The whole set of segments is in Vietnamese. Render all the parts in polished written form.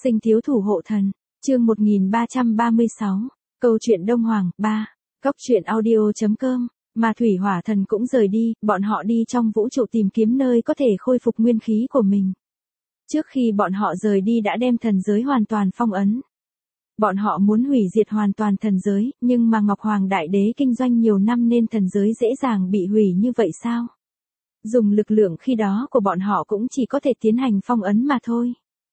Sinh thiếu thủ hộ thần, chương 1336, câu chuyện Đông Hoàng, 3, Cóc truyện audio.com, mà thủy hỏa thần cũng rời đi, bọn họ đi trong vũ trụ tìm kiếm nơi có thể khôi phục nguyên khí của mình. Trước khi bọn họ rời đi đã đem thần giới hoàn toàn phong ấn. Bọn họ muốn hủy diệt hoàn toàn thần giới, nhưng mà Ngọc Hoàng Đại Đế kinh doanh nhiều năm nên thần giới dễ dàng bị hủy như vậy sao? Dùng lực lượng khi đó của bọn họ cũng chỉ có thể tiến hành phong ấn mà thôi.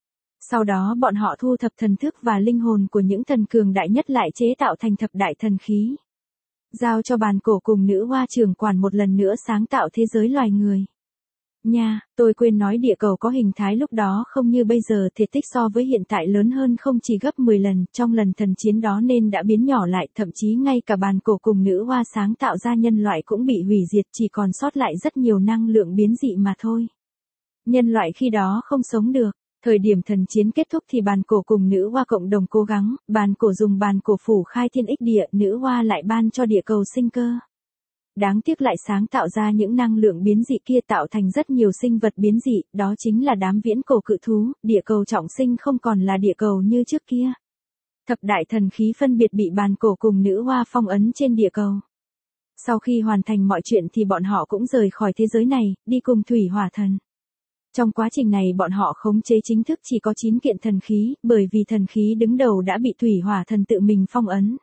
Sau đó bọn họ thu thập thần thức và linh hồn của những thần cường đại nhất lại chế tạo thành thập đại thần khí. Giao cho bàn cổ cùng nữ hoa trưởng quản một lần nữa sáng tạo thế giới loài người. Nha, tôi quên nói địa cầu có hình thái lúc đó không như bây giờ, thể tích so với hiện tại lớn hơn không chỉ gấp 10 lần, trong lần thần chiến đó nên đã biến nhỏ lại, thậm chí ngay cả bàn cổ cùng nữ hoa sáng tạo ra nhân loại cũng bị hủy diệt, chỉ còn sót lại rất nhiều năng lượng biến dị mà thôi. Nhân loại khi đó không sống được. Thời điểm thần chiến kết thúc thì bàn cổ cùng nữ hoa cộng đồng cố gắng, bàn cổ dùng bàn cổ phủ khai thiên ích địa, nữ hoa lại ban cho địa cầu sinh cơ. Đáng tiếc lại sáng tạo ra những năng lượng biến dị kia tạo thành rất nhiều sinh vật biến dị, đó chính là đám viễn cổ cự thú, địa cầu trọng sinh không còn là địa cầu như trước kia. Thập đại thần khí phân biệt bị bàn cổ cùng nữ hoa phong ấn trên địa cầu. Sau khi hoàn thành mọi chuyện thì bọn họ cũng rời khỏi thế giới này, đi cùng thủy hỏa thần. Trong quá trình này bọn họ khống chế chính thức chỉ có 9 kiện thần khí, bởi vì thần khí đứng đầu đã bị thủy hỏa thần tự mình phong ấn.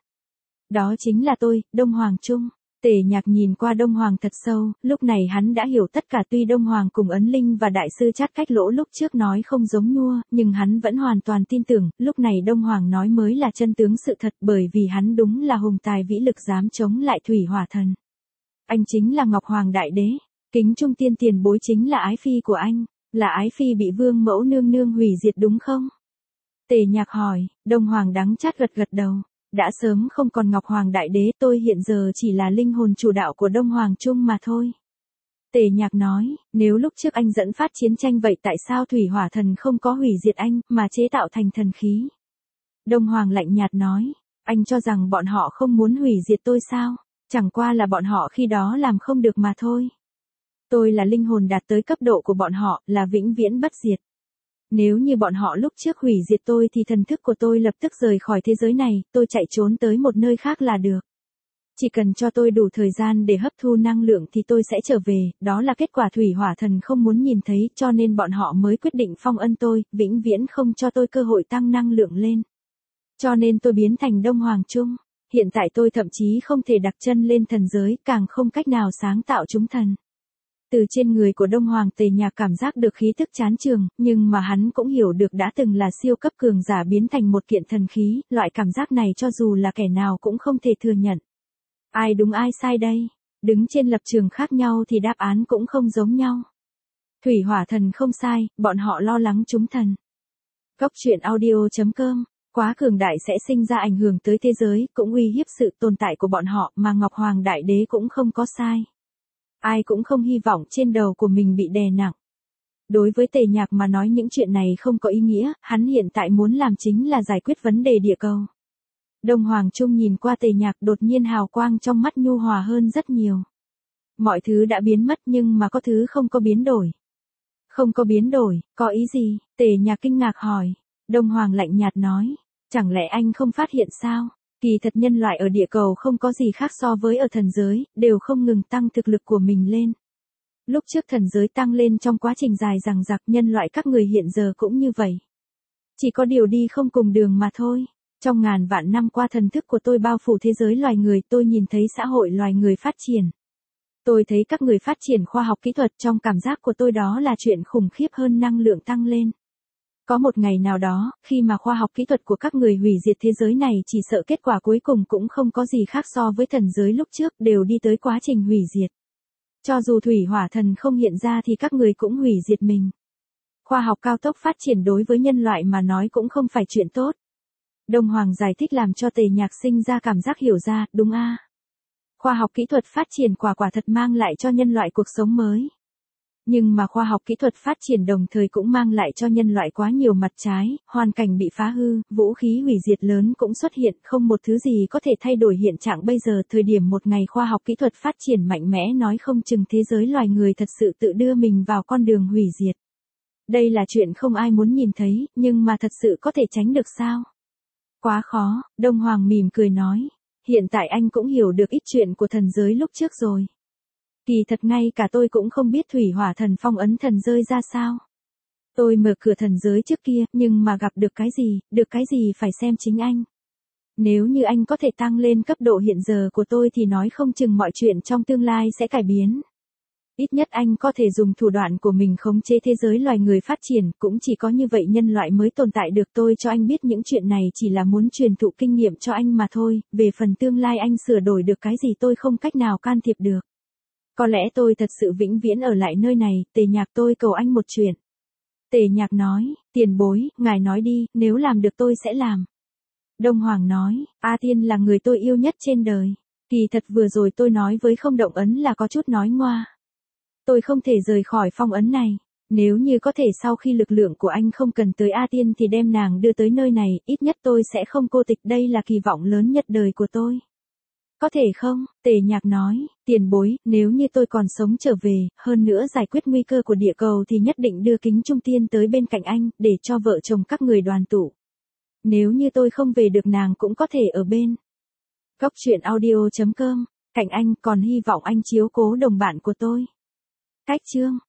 Đó chính là tôi, Đông Hoàng Trung. Tề Nhạc nhìn qua Đông Hoàng thật sâu, lúc này hắn đã hiểu tất cả, tuy Đông Hoàng cùng Ấn Linh và Đại sư Chát Cách Lỗ lúc trước nói không giống nhua, nhưng hắn vẫn hoàn toàn tin tưởng, lúc này Đông Hoàng nói mới là chân tướng sự thật, bởi vì hắn đúng là hùng tài vĩ lực dám chống lại thủy hỏa thần. Anh chính là Ngọc Hoàng Đại Đế, kính trung tiên tiền bối chính là ái phi của anh. Là ái phi bị vương mẫu nương nương hủy diệt đúng không? Tề Nhạc hỏi, Đông Hoàng đắng chát gật gật đầu. Đã sớm không còn Ngọc Hoàng Đại Đế, tôi hiện giờ chỉ là linh hồn chủ đạo của Đông Hoàng Trung mà thôi. Tề Nhạc nói, nếu lúc trước anh dẫn phát chiến tranh vậy tại sao thủy hỏa thần không có hủy diệt anh, mà chế tạo thành thần khí? Đông Hoàng lạnh nhạt nói, anh cho rằng bọn họ không muốn hủy diệt tôi sao? Chẳng qua là bọn họ khi đó làm không được mà thôi. Tôi là linh hồn đạt tới cấp độ của bọn họ, là vĩnh viễn bất diệt. Nếu như bọn họ lúc trước hủy diệt tôi thì thần thức của tôi lập tức rời khỏi thế giới này, tôi chạy trốn tới một nơi khác là được. Chỉ cần cho tôi đủ thời gian để hấp thu năng lượng thì tôi sẽ trở về, đó là kết quả thủy hỏa thần không muốn nhìn thấy, cho nên bọn họ mới quyết định phong ân tôi, vĩnh viễn không cho tôi cơ hội tăng năng lượng lên. Cho nên tôi biến thành Đông Hoàng Trung. Hiện tại tôi thậm chí không thể đặt chân lên thần giới, càng không cách nào sáng tạo chúng thần. Từ trên người của Đông Hoàng Tề Nhạc cảm giác được khí tức chán chường, nhưng mà hắn cũng hiểu được đã từng là siêu cấp cường giả biến thành một kiện thần khí, loại cảm giác này cho dù là kẻ nào cũng không thể thừa nhận. Ai đúng ai sai đây? Đứng trên lập trường khác nhau thì đáp án cũng không giống nhau. Thủy hỏa thần không sai, bọn họ lo lắng chúng thần. Cóc truyện audio.com, quá cường đại sẽ sinh ra ảnh hưởng tới thế giới, cũng uy hiếp sự tồn tại của bọn họ, mà Ngọc Hoàng Đại Đế cũng không có sai. Ai cũng không hy vọng trên đầu của mình bị đè nặng. Đối với Tề Nhạc mà nói những chuyện này không có ý nghĩa, hắn hiện tại muốn làm chính là giải quyết vấn đề địa cầu. Đông Hoàng Trung nhìn qua Tề Nhạc, đột nhiên hào quang trong mắt nhu hòa hơn rất nhiều. Mọi thứ đã biến mất nhưng mà có thứ không có biến đổi. Không có biến đổi, có ý gì? Tề Nhạc kinh ngạc hỏi. Đông Hoàng lạnh nhạt nói, chẳng lẽ anh không phát hiện sao? Kỳ thật nhân loại ở địa cầu không có gì khác so với ở thần giới, đều không ngừng tăng thực lực của mình lên. Lúc trước thần giới tăng lên trong quá trình dài dằng dặc, nhân loại các người hiện giờ cũng như vậy. Chỉ có điều đi không cùng đường mà thôi. Trong ngàn vạn năm qua thần thức của tôi bao phủ thế giới loài người, tôi nhìn thấy xã hội loài người phát triển. Tôi thấy các người phát triển khoa học kỹ thuật, trong cảm giác của tôi đó là chuyện khủng khiếp hơn năng lượng tăng lên. Có một ngày nào đó, khi mà khoa học kỹ thuật của các người hủy diệt thế giới này, chỉ sợ kết quả cuối cùng cũng không có gì khác so với thần giới lúc trước, đều đi tới quá trình hủy diệt. Cho dù thủy hỏa thần không hiện ra thì các người cũng hủy diệt mình. Khoa học cao tốc phát triển đối với nhân loại mà nói cũng không phải chuyện tốt. Đông Hoàng giải thích làm cho Tề Nhạc sinh ra cảm giác hiểu ra, đúng a. Khoa học kỹ thuật phát triển quả thật mang lại cho nhân loại cuộc sống mới. Nhưng mà khoa học kỹ thuật phát triển đồng thời cũng mang lại cho nhân loại quá nhiều mặt trái, hoàn cảnh bị phá hư, vũ khí hủy diệt lớn cũng xuất hiện, không một thứ gì có thể thay đổi hiện trạng bây giờ. Thời điểm một ngày khoa học kỹ thuật phát triển mạnh mẽ nói không chừng thế giới loài người thật sự tự đưa mình vào con đường hủy diệt. Đây là chuyện không ai muốn nhìn thấy, nhưng mà thật sự có thể tránh được sao? Quá khó, Đông Hoàng mỉm cười nói. Hiện tại anh cũng hiểu được ít chuyện của thần giới lúc trước rồi. Kỳ thật ngay cả tôi cũng không biết thủy hỏa thần phong ấn thần rơi ra sao. Tôi mở cửa thần giới trước kia, nhưng mà gặp được cái gì phải xem chính anh. Nếu như anh có thể tăng lên cấp độ hiện giờ của tôi thì nói không chừng mọi chuyện trong tương lai sẽ cải biến. Ít nhất anh có thể dùng thủ đoạn của mình khống chế thế giới loài người phát triển, cũng chỉ có như vậy nhân loại mới tồn tại được. Tôi cho anh biết những chuyện này chỉ là muốn truyền thụ kinh nghiệm cho anh mà thôi, về phần tương lai anh sửa đổi được cái gì tôi không cách nào can thiệp được. Có lẽ tôi thật sự vĩnh viễn ở lại nơi này, Tề Nhạc, tôi cầu anh một chuyện. Tề Nhạc nói, tiền bối, ngài nói đi, nếu làm được tôi sẽ làm. Đông Hoàng nói, A Tiên là người tôi yêu nhất trên đời. Kỳ thật vừa rồi tôi nói với không động ấn là có chút nói ngoa. Tôi không thể rời khỏi phong ấn này. Nếu như có thể sau khi lực lượng của anh không cần tới A Tiên thì đem nàng đưa tới nơi này, ít nhất tôi sẽ không cô tịch, đây là kỳ vọng lớn nhất đời của tôi. Có thể không? Tề Nhạc nói, tiền bối, nếu như tôi còn sống trở về, hơn nữa giải quyết nguy cơ của địa cầu thì nhất định đưa Kính Trung Tiên tới bên cạnh anh, để cho vợ chồng các người đoàn tụ. Nếu như tôi không về được nàng cũng có thể ở bên. Góc truyện audio.com, cạnh anh, còn hy vọng anh chiếu cố đồng bạn của tôi. Cách chương